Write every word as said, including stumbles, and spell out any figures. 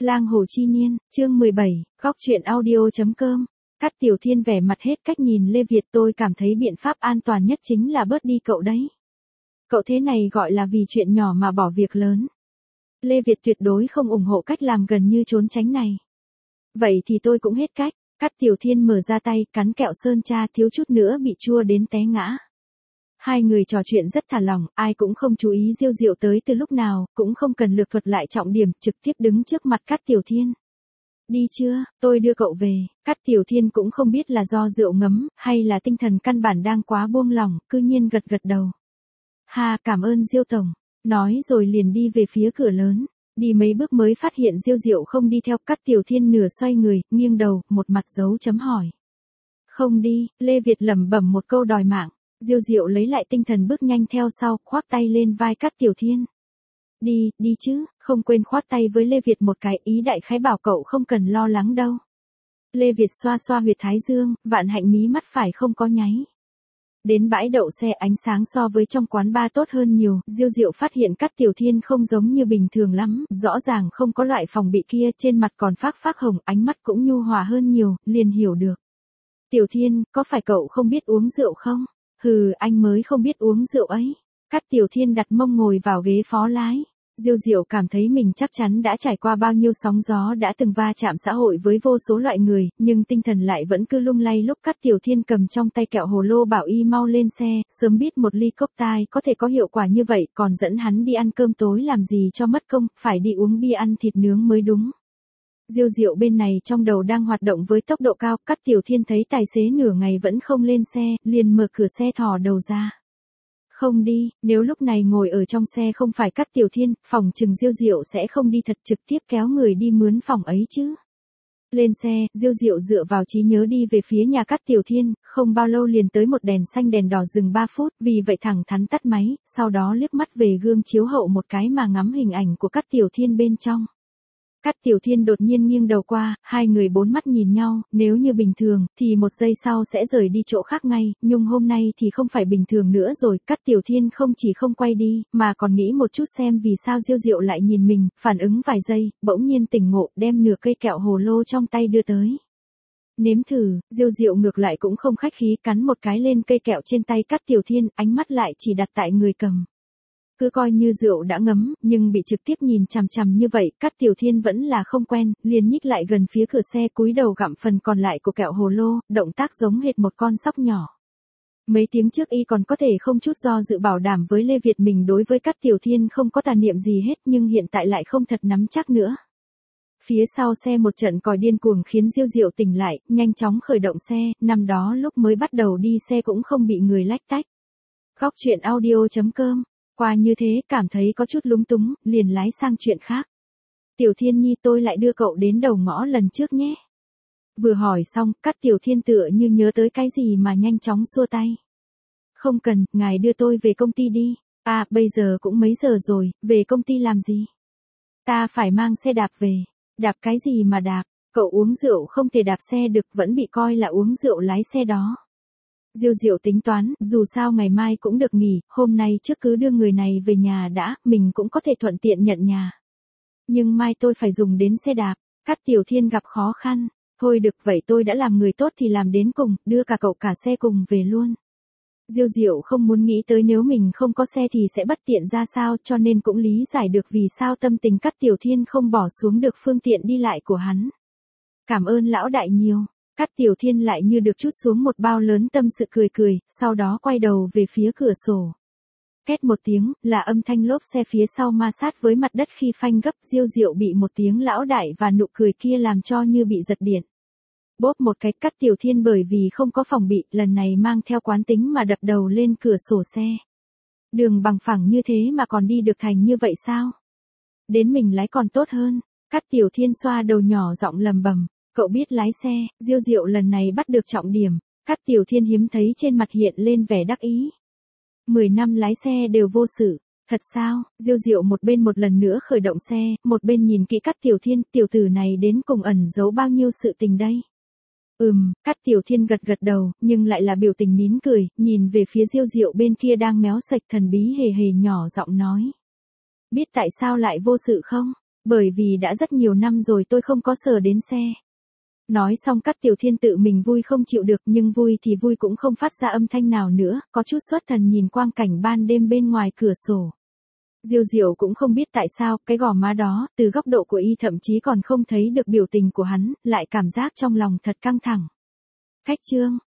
Lang Hồ Chi Niên, chương mười bảy, góc truyện audio.com. Cát Tiểu Thiên vẻ mặt hết cách nhìn Lê Việt, tôi cảm thấy biện pháp an toàn nhất chính là bớt đi cậu đấy. Cậu thế này gọi là vì chuyện nhỏ mà bỏ việc lớn. Lê Việt tuyệt đối không ủng hộ cách làm gần như trốn tránh này. Vậy thì tôi cũng hết cách. Cát Tiểu Thiên mở ra tay, cắn kẹo sơn tra thiếu chút nữa bị chua đến té ngã. Hai người trò chuyện rất thả lỏng, ai cũng không chú ý Diêu Diệu tới từ lúc nào, cũng không cần lược thuật lại trọng điểm, trực tiếp đứng trước mặt Cát Tiểu Thiên. Đi chưa, tôi đưa cậu về. Cát Tiểu Thiên cũng không biết là do rượu ngấm, hay là tinh thần căn bản đang quá buông lỏng, cư nhiên gật gật đầu. Ha, cảm ơn Diêu tổng. Nói rồi liền đi về phía cửa lớn. Đi mấy bước mới phát hiện Diêu Diệu không đi theo. Cát Tiểu Thiên nửa xoay người, nghiêng đầu, một mặt dấu chấm hỏi. Không đi, Lê Việt lẩm bẩm một câu đòi mạng. Diêu Diệu lấy lại tinh thần bước nhanh theo sau, khoác tay lên vai Cát Tiểu Thiên. Đi, đi chứ, không quên khoát tay với Lê Việt một cái, ý đại khái bảo cậu không cần lo lắng đâu. Lê Việt xoa xoa huyệt thái dương, vạn hạnh mí mắt phải không có nháy. Đến bãi đậu xe, ánh sáng so với trong quán bar tốt hơn nhiều, Diêu Diệu phát hiện Cát Tiểu Thiên không giống như bình thường lắm, rõ ràng không có loại phòng bị kia, trên mặt còn phác phác hồng, ánh mắt cũng nhu hòa hơn nhiều, liền hiểu được. Tiểu Thiên, có phải cậu không biết uống rượu không? Hừ, anh mới không biết uống rượu ấy. Cát Tiểu Thiên đặt mông ngồi vào ghế phó lái. Diêu Diệu cảm thấy mình chắc chắn đã trải qua bao nhiêu sóng gió, đã từng va chạm xã hội với vô số loại người, nhưng tinh thần lại vẫn cứ lung lay lúc Cát Tiểu Thiên cầm trong tay kẹo hồ lô bảo y mau lên xe, sớm biết một ly cốc tai có thể có hiệu quả như vậy, còn dẫn hắn đi ăn cơm tối làm gì cho mất công, phải đi uống bia ăn thịt nướng mới đúng. Diêu Diệu bên này trong đầu đang hoạt động với tốc độ cao, Cát Tiểu Thiên thấy tài xế nửa ngày vẫn không lên xe, liền mở cửa xe thò đầu ra. Không đi, nếu lúc này ngồi ở trong xe không phải Cát Tiểu Thiên, phòng chừng Diêu Diệu sẽ không đi thật, trực tiếp kéo người đi mướn phòng ấy chứ. Lên xe, Diêu Diệu dựa vào trí nhớ đi về phía nhà Cát Tiểu Thiên, không bao lâu liền tới một đèn xanh đèn đỏ dừng ba phút, vì vậy thẳng thắn tắt máy, sau đó liếc mắt về gương chiếu hậu một cái mà ngắm hình ảnh của Cát Tiểu Thiên bên trong. Cát Tiểu Thiên đột nhiên nghiêng đầu qua, hai người bốn mắt nhìn nhau, nếu như bình thường, thì một giây sau sẽ rời đi chỗ khác ngay, nhưng hôm nay thì không phải bình thường nữa rồi, Cát Tiểu Thiên không chỉ không quay đi, mà còn nghĩ một chút xem vì sao Diêu Diệu lại nhìn mình, phản ứng vài giây, bỗng nhiên tỉnh ngộ, đem nửa cây kẹo hồ lô trong tay đưa tới. Nếm thử, Diêu Diệu ngược lại cũng không khách khí, cắn một cái lên cây kẹo trên tay Cát Tiểu Thiên, ánh mắt lại chỉ đặt tại người cầm. Cứ coi như rượu đã ngấm, nhưng bị trực tiếp nhìn chằm chằm như vậy, Cát Tiểu Thiên vẫn là không quen, liền nhích lại gần phía cửa xe, cúi đầu gặm phần còn lại của kẹo hồ lô, động tác giống hệt một con sóc nhỏ. Mấy tiếng trước y còn có thể không chút do dự bảo đảm với Lê Việt mình đối với Cát Tiểu Thiên không có tà niệm gì hết, nhưng hiện tại lại không thật nắm chắc nữa. Phía sau xe một trận còi điên cuồng khiến Diêu Diệu tỉnh lại, nhanh chóng khởi động xe, năm đó lúc mới bắt đầu đi xe cũng không bị người lách tách. Góc truyện audio.com. Qua như thế, cảm thấy có chút lúng túng, liền lái sang chuyện khác. Tiểu Thiên Nhi, tôi lại đưa cậu đến đầu ngõ lần trước nhé. Vừa hỏi xong, Cát Tiểu Thiên tựa như nhớ tới cái gì mà nhanh chóng xua tay. Không cần, ngài đưa tôi về công ty đi. À, bây giờ cũng mấy giờ rồi, về công ty làm gì? Ta phải mang xe đạp về. Đạp cái gì mà đạp, cậu uống rượu không thể đạp xe được, vẫn bị coi là uống rượu lái xe đó. Diêu Diệu tính toán, dù sao ngày mai cũng được nghỉ, hôm nay trước cứ đưa người này về nhà đã, mình cũng có thể thuận tiện nhận nhà. Nhưng mai tôi phải dùng đến xe đạp, Cát Tiểu Thiên gặp khó khăn, thôi được vậy tôi đã làm người tốt thì làm đến cùng, đưa cả cậu cả xe cùng về luôn. Diêu Diệu không muốn nghĩ tới nếu mình không có xe thì sẽ bất tiện ra sao, cho nên cũng lý giải được vì sao tâm tình Cát Tiểu Thiên không bỏ xuống được phương tiện đi lại của hắn. Cảm ơn lão đại nhiều. Cát Tiểu Thiên lại như được trút xuống một bao lớn tâm sự cười cười, sau đó quay đầu về phía cửa sổ. Két một tiếng, là âm thanh lốp xe phía sau ma sát với mặt đất khi phanh gấp, Diêu Diệu bị một tiếng lão đại và nụ cười kia làm cho như bị giật điện. Bốp một cái, Cát Tiểu Thiên bởi vì không có phòng bị, lần này mang theo quán tính mà đập đầu lên cửa sổ xe. Đường bằng phẳng như thế mà còn đi được thành như vậy sao? Đến mình lái còn tốt hơn. Cát Tiểu Thiên xoa đầu nhỏ giọng lầm bầm. Cậu biết lái xe, Diêu Diệu lần này bắt được trọng điểm, Cát Tiểu Thiên hiếm thấy trên mặt hiện lên vẻ đắc ý. Mười năm lái xe đều vô sự, thật sao? Diêu Diệu một bên một lần nữa khởi động xe, một bên nhìn kỹ Cát Tiểu Thiên, tiểu tử này đến cùng ẩn giấu bao nhiêu sự tình đây? Ừm, Cát Tiểu Thiên gật gật đầu, nhưng lại là biểu tình nín cười, nhìn về phía Diêu Diệu bên kia đang méo sạch thần bí hề hề nhỏ giọng nói. Biết tại sao lại vô sự không? Bởi vì đã rất nhiều năm rồi tôi không có sờ đến xe. Nói xong Cát Tiểu Thiên tự mình vui không chịu được, nhưng vui thì vui cũng không phát ra âm thanh nào nữa, có chút xuất thần nhìn quang cảnh ban đêm bên ngoài cửa sổ. Diêu Diệu cũng không biết tại sao, cái gò má đó, từ góc độ của y thậm chí còn không thấy được biểu tình của hắn, lại cảm giác trong lòng thật căng thẳng. Khách Trương,